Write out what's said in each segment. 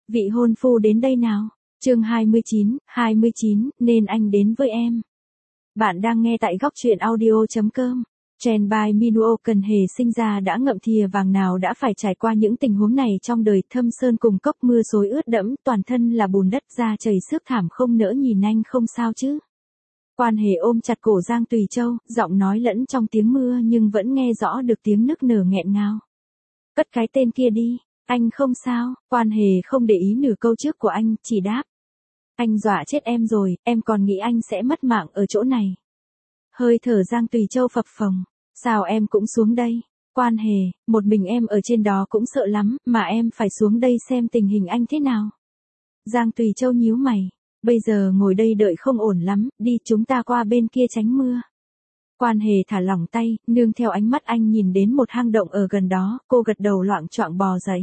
Vị hôn phu đến đây nào. Chương 29, nên anh đến với em. Bạn đang nghe tại góc truyện audio.com. Trend by Minuo. Cần Hề sinh ra đã ngậm thìa vàng nào đã phải trải qua những tình huống này trong đời. Thâm sơn cùng cốc, mưa xối ướt đẫm, toàn thân là bùn đất, da chảy xước thảm không nỡ nhìn anh không sao chứ. Quan Hề ôm chặt cổ Giang Tùy Châu, giọng nói lẫn trong tiếng mưa nhưng vẫn nghe rõ được tiếng nức nở nghẹn ngào. Cất cái tên kia đi, anh không sao. Quan Hề không để ý nửa câu trước của anh, chỉ đáp. Anh dọa chết em rồi, em còn nghĩ anh sẽ mất mạng ở chỗ này. Hơi thở Giang Tùy Châu phập phồng. Sao em cũng xuống đây? Quan Hề, một mình em ở trên đó cũng sợ lắm, mà em phải xuống đây xem tình hình anh thế nào. Giang Tùy Châu nhíu mày. Bây giờ ngồi đây đợi không ổn lắm, đi chúng ta qua bên kia tránh mưa. Quan Hề thả lỏng tay, nương theo ánh mắt anh nhìn đến một hang động ở gần đó, cô gật đầu loạng choạng bò dậy.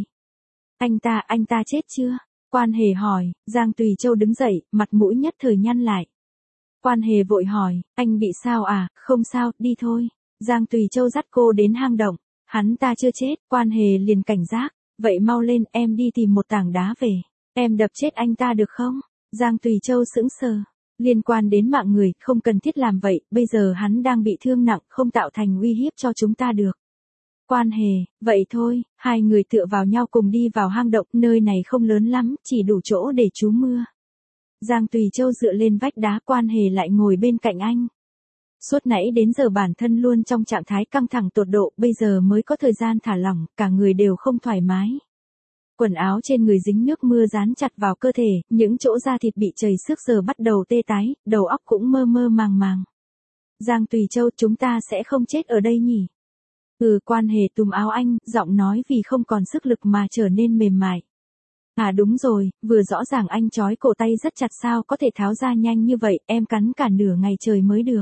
Anh ta chết chưa? Quan Hề hỏi. Giang Tùy Châu đứng dậy, mặt mũi nhất thời nhăn lại. Quan Hề vội hỏi, anh bị sao à? Không sao, đi thôi. Giang Tùy Châu dắt cô đến hang động. Hắn ta chưa chết. Quan Hề liền cảnh giác. Vậy mau lên, em đi tìm một tảng đá về. Em đập chết anh ta được không? Giang Tùy Châu sững sờ. Liên quan đến mạng người, không cần thiết làm vậy, bây giờ hắn đang bị thương nặng, không tạo thành uy hiếp cho chúng ta được. Quan Hề, vậy thôi. Hai người tựa vào nhau cùng đi vào hang động, nơi này không lớn lắm, chỉ đủ chỗ để trú mưa. Giang Tùy Châu dựa lên vách đá, Quan Hề lại ngồi bên cạnh anh. Suốt nãy đến giờ bản thân luôn trong trạng thái căng thẳng tột độ, bây giờ mới có thời gian thả lỏng, cả người đều không thoải mái. Quần áo trên người dính nước mưa dán chặt vào cơ thể, những chỗ da thịt bị chảy xước giờ bắt đầu tê tái, đầu óc cũng mơ mơ màng màng. Giang Tùy Châu, chúng ta sẽ không chết ở đây nhỉ? Quan Hề túm áo anh, giọng nói vì không còn sức lực mà trở nên mềm mại. À đúng rồi, vừa rõ ràng anh trói cổ tay rất chặt, sao có thể tháo ra nhanh như vậy, em cắn cả nửa ngày trời mới được.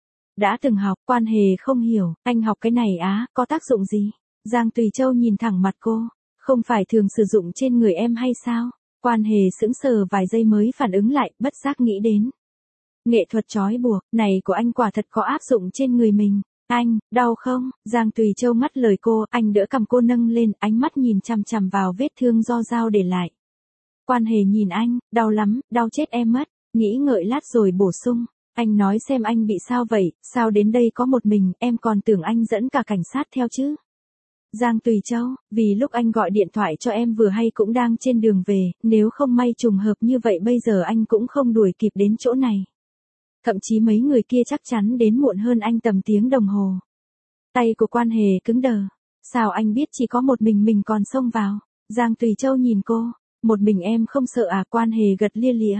Đã từng học. Quan Hề không hiểu, anh học cái này á, có tác dụng gì? Giang Tùy Châu nhìn thẳng mặt cô. Không phải thường sử dụng trên người em hay sao? Quan Hề sững sờ vài giây mới phản ứng lại, bất giác nghĩ đến. Nghệ thuật trói buộc, này của anh quả thật có áp dụng trên người mình. Anh, đau không? Giang Tùy Châu ngắt lời cô, anh đỡ cầm cô nâng lên, ánh mắt nhìn chằm chằm vào vết thương do dao để lại. Quan Hề nhìn anh, đau lắm, đau chết em mất, nghĩ ngợi lát rồi bổ sung. Anh nói xem anh bị sao vậy, sao đến đây có một mình, em còn tưởng anh dẫn cả cảnh sát theo chứ. Giang Tùy Châu, vì lúc anh gọi điện thoại cho em vừa hay cũng đang trên đường về, nếu không may trùng hợp như vậy bây giờ anh cũng không đuổi kịp đến chỗ này. Thậm chí mấy người kia chắc chắn đến muộn hơn anh tầm tiếng đồng hồ. Tay của Quan Hề cứng đờ. Sao anh biết chỉ có một mình còn xông vào? Giang Tùy Châu nhìn cô. Một mình em không sợ à? Quan Hề gật lia lịa.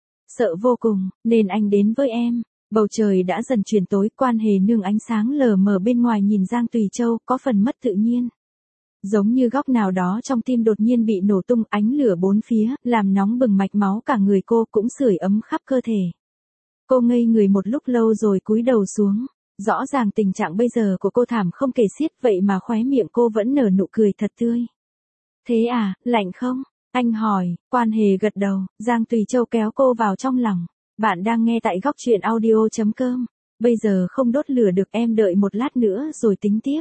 Sợ vô cùng, nên anh đến với em. Bầu trời đã dần chuyển tối, Quan Hề nương ánh sáng lờ mờ bên ngoài nhìn Giang Tùy Châu, có phần mất tự nhiên. Giống như góc nào đó trong tim đột nhiên bị nổ tung, ánh lửa bốn phía, làm nóng bừng mạch máu cả người cô, cũng sưởi ấm khắp cơ thể. Cô ngây người một lúc lâu rồi cúi đầu xuống. Rõ ràng tình trạng bây giờ của cô thảm không kể xiết, vậy mà khóe miệng cô vẫn nở nụ cười thật tươi. Thế à, lạnh không? Anh hỏi. Quan Hề gật đầu. Giang Tùy Châu kéo cô vào trong lòng. Bạn đang nghe tại góc truyện audio.com. Bây giờ không đốt lửa được, em đợi một lát nữa rồi tính tiếp.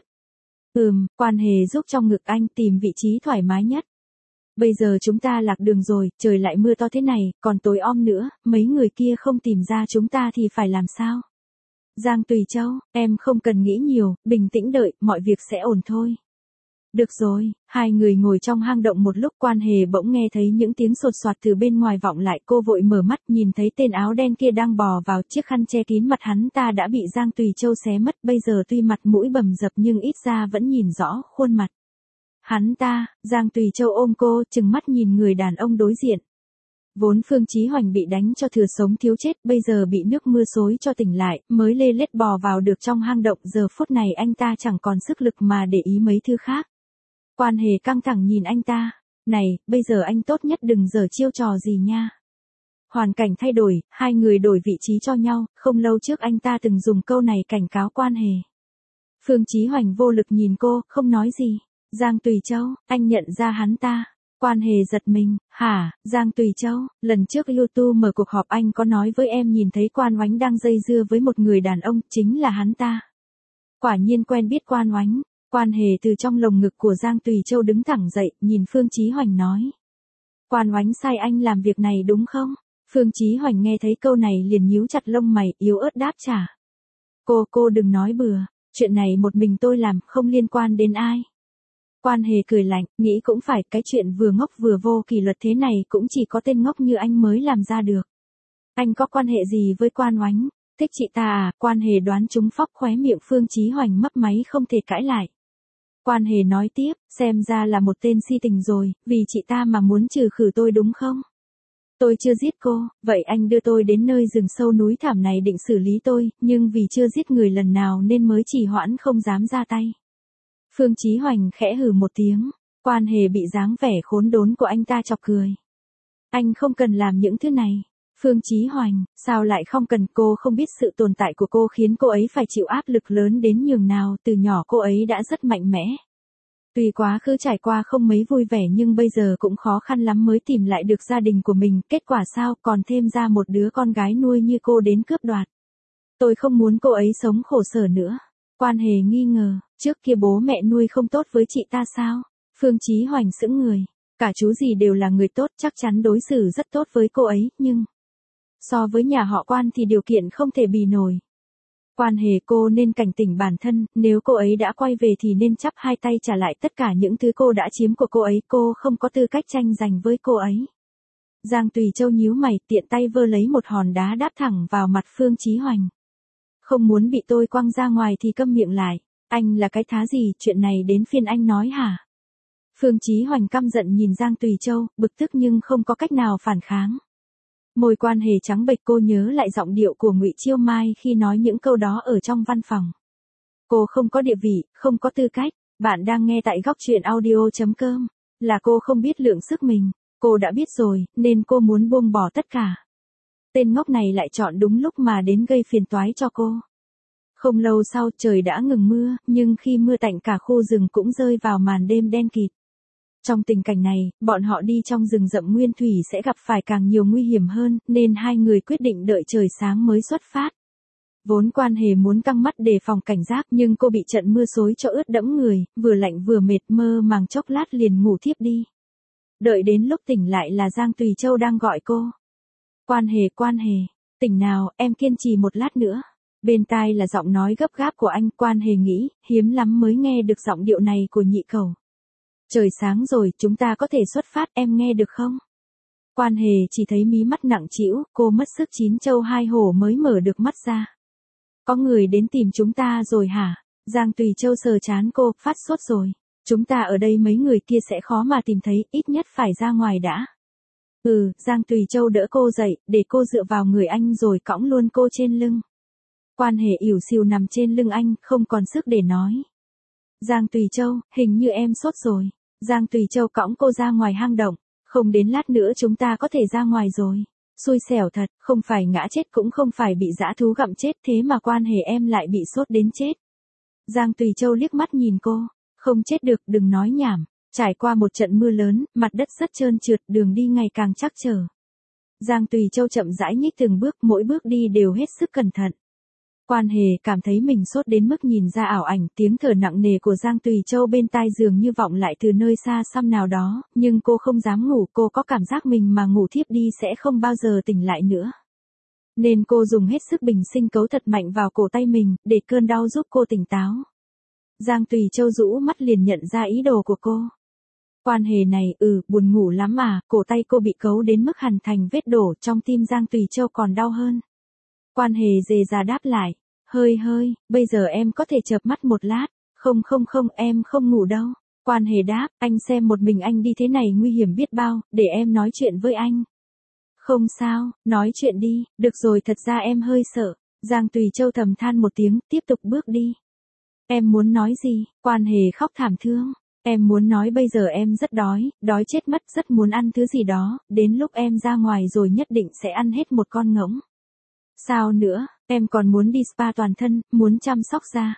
Quan Hề giúp trong ngực anh tìm vị trí thoải mái nhất. Bây giờ chúng ta lạc đường rồi, trời lại mưa to thế này, còn tối om nữa, mấy người kia không tìm ra chúng ta thì phải làm sao? Giang Tùy Châu, em không cần nghĩ nhiều, bình tĩnh đợi, mọi việc sẽ ổn thôi. Được rồi. Hai người ngồi trong hang động một lúc, Quan Hề bỗng nghe thấy những tiếng sột soạt từ bên ngoài vọng lại, cô vội mở mắt nhìn thấy tên áo đen kia đang bò vào, chiếc khăn che kín mặt hắn ta đã bị Giang Tùy Châu xé mất, bây giờ tuy mặt mũi bầm dập nhưng ít ra vẫn nhìn rõ khuôn mặt. Hắn ta. Giang Tùy Châu ôm cô, trừng mắt nhìn người đàn ông đối diện. Vốn Phương Chí Hoành bị đánh cho thừa sống thiếu chết, bây giờ bị nước mưa xối cho tỉnh lại, mới lê lết bò vào được trong hang động, giờ phút này anh ta chẳng còn sức lực mà để ý mấy thứ khác. Quan Hề căng thẳng nhìn anh ta. Này, bây giờ anh tốt nhất đừng giở chiêu trò gì nha. Hoàn cảnh thay đổi, hai người đổi vị trí cho nhau, không lâu trước anh ta từng dùng câu này cảnh cáo Quan Hề. Phương Chí Hoành vô lực nhìn cô, không nói gì. Giang Tùy Châu, anh nhận ra hắn ta. Quan Hề giật mình. Hả? Giang Tùy Châu, lần trước YouTube mở cuộc họp anh có nói với em nhìn thấy Quan Oánh đang dây dưa với một người đàn ông, chính là hắn ta. Quả nhiên quen biết Quan Oánh. Quan Hề từ trong lồng ngực của Giang Tùy Châu đứng thẳng dậy, nhìn Phương Chí Hoành nói. Quan Oánh sai anh làm việc này đúng không? Phương Chí Hoành nghe thấy câu này liền nhíu chặt lông mày, yếu ớt đáp trả. Cô đừng nói bừa, chuyện này một mình tôi làm, không liên quan đến ai. Quan Hề cười lạnh, nghĩ cũng phải, cái chuyện vừa ngốc vừa vô kỷ luật thế này cũng chỉ có tên ngốc như anh mới làm ra được. Anh có quan hệ gì với Quan Oánh? Thích chị ta à? Quan Hề đoán trúng phóc, khóe miệng Phương Chí Hoành mấp máy không thể cãi lại. Quan Hề nói tiếp, xem ra là một tên si tình rồi, vì chị ta mà muốn trừ khử tôi đúng không? Tôi chưa giết cô, vậy anh đưa tôi đến nơi rừng sâu núi thảm này định xử lý tôi, nhưng vì chưa giết người lần nào nên mới trì hoãn không dám ra tay. Phương Chí Hoành khẽ hừ một tiếng, Quan Hề bị dáng vẻ khốn đốn của anh ta chọc cười. Anh không cần làm những thứ này. Phương Chí Hoành, sao lại không cần? Cô không biết sự tồn tại của cô khiến cô ấy phải chịu áp lực lớn đến nhường nào, từ nhỏ cô ấy đã rất mạnh mẽ. Tuy quá khứ trải qua không mấy vui vẻ nhưng bây giờ cũng khó khăn lắm mới tìm lại được gia đình của mình, kết quả sao còn thêm ra một đứa con gái nuôi như cô đến cướp đoạt. Tôi không muốn cô ấy sống khổ sở nữa. Quan Hề nghi ngờ, trước kia bố mẹ nuôi không tốt với chị ta sao? Phương Chí Hoành sững người, cả chú gì đều là người tốt, chắc chắn đối xử rất tốt với cô ấy, nhưng so với nhà họ Quan thì điều kiện không thể bì nổi. Quan Hề, cô nên cảnh tỉnh bản thân, nếu cô ấy đã quay về thì nên chắp hai tay trả lại tất cả những thứ cô đã chiếm của cô ấy, cô không có tư cách tranh giành với cô ấy. Giang Tùy Châu nhíu mày, tiện tay vơ lấy một hòn đá đáp thẳng vào mặt Phương Chí Hoành. Không muốn bị tôi quăng ra ngoài thì câm miệng lại, anh là cái thá gì, chuyện này đến phiên anh nói hả? Phương Chí Hoành căm giận nhìn Giang Tùy Châu, bực tức nhưng không có cách nào phản kháng. Môi Quan Hề trắng bệch, cô nhớ lại giọng điệu của Ngụy Chiêu Mai khi nói những câu đó ở trong văn phòng. Cô không có địa vị, không có tư cách. Bạn đang nghe tại góc truyện audio.com. Là cô không biết lượng sức mình. Cô đã biết rồi, nên cô muốn buông bỏ tất cả. Tên ngốc này lại chọn đúng lúc mà đến gây phiền toái cho cô. Không lâu sau trời đã ngừng mưa, nhưng khi mưa tạnh cả khu rừng cũng rơi vào màn đêm đen kịt. Trong tình cảnh này, bọn họ đi trong rừng rậm nguyên thủy sẽ gặp phải càng nhiều nguy hiểm hơn, nên hai người quyết định đợi trời sáng mới xuất phát. Vốn Quan Hề muốn căng mắt đề phòng cảnh giác nhưng cô bị trận mưa xối cho ướt đẫm người, vừa lạnh vừa mệt, mơ màng chốc lát liền ngủ thiếp đi. Đợi đến lúc tỉnh lại là Giang Tùy Châu đang gọi cô. Quan Hề, tỉnh nào, em kiên trì một lát nữa. Bên tai là giọng nói gấp gáp của anh. Quan Hề nghĩ, hiếm lắm mới nghe được giọng điệu này của nhị cẩu. Trời sáng rồi, chúng ta có thể xuất phát, em nghe được không? Quan Hề chỉ thấy mí mắt nặng trĩu, cô mất sức chín châu hai hổ mới mở được mắt ra. Có người đến tìm chúng ta rồi hả? Giang Tùy Châu sờ trán cô, phát sốt rồi. Chúng ta ở đây mấy người kia sẽ khó mà tìm thấy, ít nhất phải ra ngoài đã. Giang Tùy Châu đỡ cô dậy, để cô dựa vào người anh rồi cõng luôn cô trên lưng. Quan Hề ỉu xìu nằm trên lưng anh, không còn sức để nói. Giang Tùy Châu, hình như em sốt rồi. Giang Tùy Châu cõng cô ra ngoài hang động. Không đến lát nữa chúng ta có thể ra ngoài rồi. Xui xẻo thật, không phải ngã chết cũng không phải bị dã thú gặm chết, thế mà Quan Hề em lại bị sốt đến chết. Giang Tùy Châu liếc mắt nhìn cô. Không chết được, đừng nói nhảm. Trải qua một trận mưa lớn, mặt đất rất trơn trượt, đường đi ngày càng trắc trở. Giang Tùy Châu chậm rãi nhích từng bước, mỗi bước đi đều hết sức cẩn thận. Quan Hề cảm thấy mình sốt đến mức nhìn ra ảo ảnh, tiếng thở nặng nề của Giang Tùy Châu bên tai dường như vọng lại từ nơi xa xăm nào đó, nhưng cô không dám ngủ, cô có cảm giác mình mà ngủ thiếp đi sẽ không bao giờ tỉnh lại nữa. Nên cô dùng hết sức bình sinh cấu thật mạnh vào cổ tay mình, để cơn đau giúp cô tỉnh táo. Giang Tùy Châu rũ mắt liền nhận ra ý đồ của cô. Quan Hề này, buồn ngủ lắm à, cổ tay cô bị cấu đến mức hằn thành vết đổ, trong tim Giang Tùy Châu còn đau hơn. Quan Hề dề ra đáp lại, hơi, bây giờ em có thể chợp mắt một lát, không, em không ngủ đâu. Quan Hề đáp, anh xem một mình anh đi thế này nguy hiểm biết bao, để em nói chuyện với anh. Không sao, nói chuyện đi, được rồi, thật ra em hơi sợ. Giang Tùy Châu thầm than một tiếng, tiếp tục bước đi. Em muốn nói gì? Quan Hề khóc thảm thương. Em muốn nói bây giờ em rất đói chết mất, rất muốn ăn thứ gì đó, đến lúc em ra ngoài rồi nhất định sẽ ăn hết một con ngỗng. Sao nữa, em còn muốn đi spa toàn thân, muốn chăm sóc da.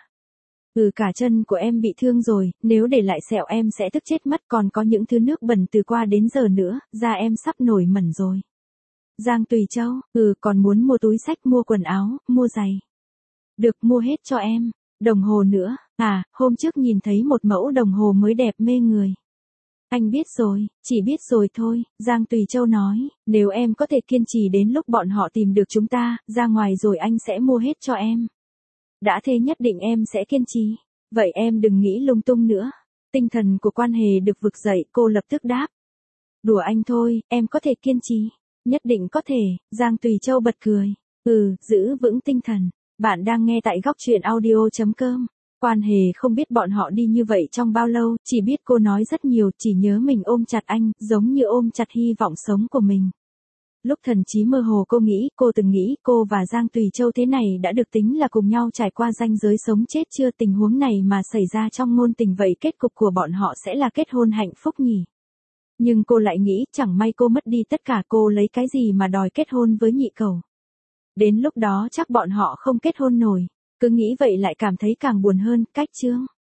Cả chân của em bị thương rồi, nếu để lại sẹo em sẽ tức chết mất, còn có những thứ nước bẩn từ qua đến giờ nữa, da em sắp nổi mẩn rồi. Giang Tùy Châu, còn muốn mua túi xách, mua quần áo, mua giày. Được, mua hết cho em. Đồng hồ nữa, hôm trước nhìn thấy một mẫu đồng hồ mới đẹp mê người. Anh biết rồi, chỉ biết rồi thôi, Giang Tùy Châu nói, nếu em có thể kiên trì đến lúc bọn họ tìm được chúng ta, ra ngoài rồi anh sẽ mua hết cho em. Đã thế nhất định em sẽ kiên trì. Vậy em đừng nghĩ lung tung nữa. Tinh thần của Quan Hề được vực dậy, cô lập tức đáp. Đùa anh thôi, em có thể kiên trì. Nhất định có thể, Giang Tùy Châu bật cười. Giữ vững tinh thần. Bạn đang nghe tại góc truyện audio.com. Quan Hề không biết bọn họ đi như vậy trong bao lâu, chỉ biết cô nói rất nhiều, chỉ nhớ mình ôm chặt anh, giống như ôm chặt hy vọng sống của mình. Lúc thần trí mơ hồ cô từng nghĩ cô và Giang Tùy Châu thế này đã được tính là cùng nhau trải qua ranh giới sống chết chưa, tình huống này mà xảy ra trong ngôn tình vậy kết cục của bọn họ sẽ là kết hôn hạnh phúc nhỉ. Nhưng cô lại nghĩ chẳng may cô mất đi tất cả, cô lấy cái gì mà đòi kết hôn với nhị cẩu. Đến lúc đó chắc bọn họ không kết hôn nổi, cứ nghĩ vậy lại cảm thấy càng buồn hơn, cách chương.